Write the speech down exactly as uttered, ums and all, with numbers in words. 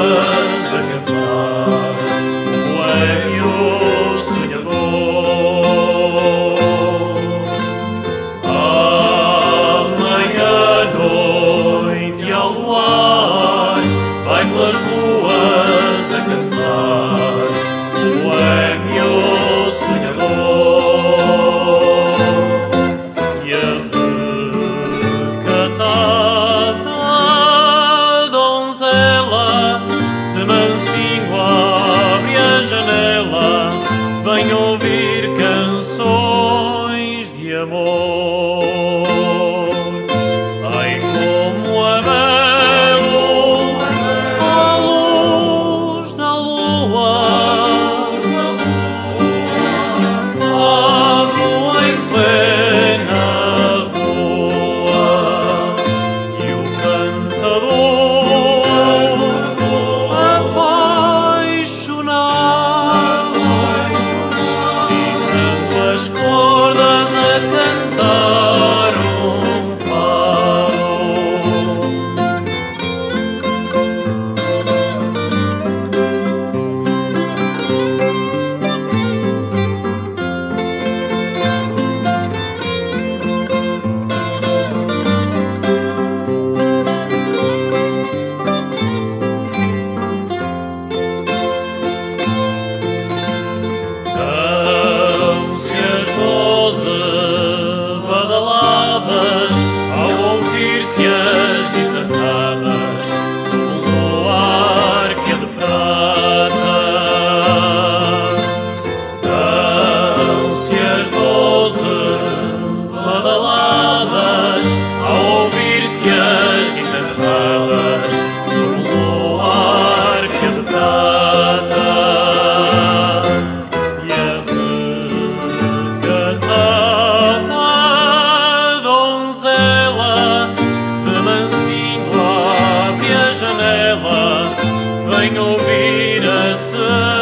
ruas a cantar o boêmio sonhador. À meia-noite ao luar vai pelas ruas a cantar o boêmio sonhador. E a recatada donzela de mansinho abre a janela, vem ouvir canções de amor. Ai, como é belo a luz da lua, abro em plena rua, e o cantador apaixonado, tirando as cordas a cantar um fado. Dão-se as doze badaladas ao ouvir-se as guitarradas sob um luar que é de prata. Dão-se as doze badaladas ao ouvir-se as guitarradas sob um luar que é de prata. E a recatada donzela de mansinho abre a janela, vem ouvir a